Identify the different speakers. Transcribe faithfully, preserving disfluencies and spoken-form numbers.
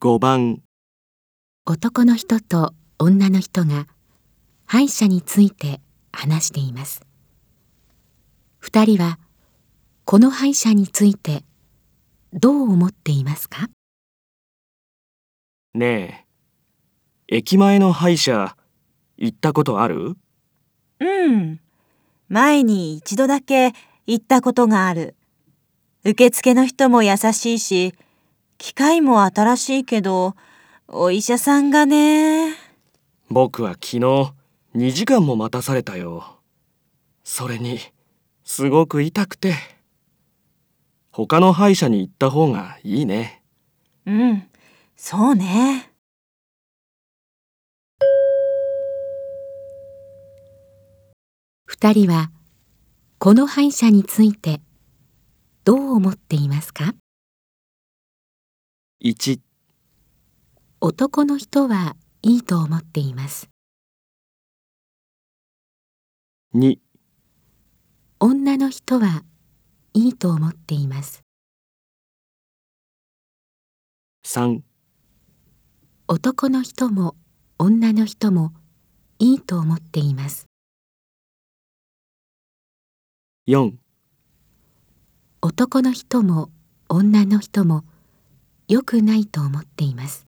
Speaker 1: ごばん、
Speaker 2: 男の人と女の人が歯医者について話しています。二人はこの歯医者についてどう思っていますか？
Speaker 1: ねえ、駅前の歯医者行ったことある？
Speaker 3: うん。前に一度だけ行ったことがある。受付の人も優しいし、機械も新しいけど、お医者さんがね。
Speaker 1: 僕は昨日にじかんも待たされたよ。それにすごく痛くて。他の歯医者に行った方がいいね。
Speaker 3: うん、そうね。
Speaker 2: 二人はこの歯医者についてどう思っていますか？
Speaker 1: いち、
Speaker 2: 男の人はいいと思っています。
Speaker 1: に、
Speaker 2: 女の人はいいと思っています。
Speaker 1: さん、
Speaker 2: 男の人も女の人もいいと思っています。
Speaker 1: よん、
Speaker 2: 男の人も女の人も良くないと思っています。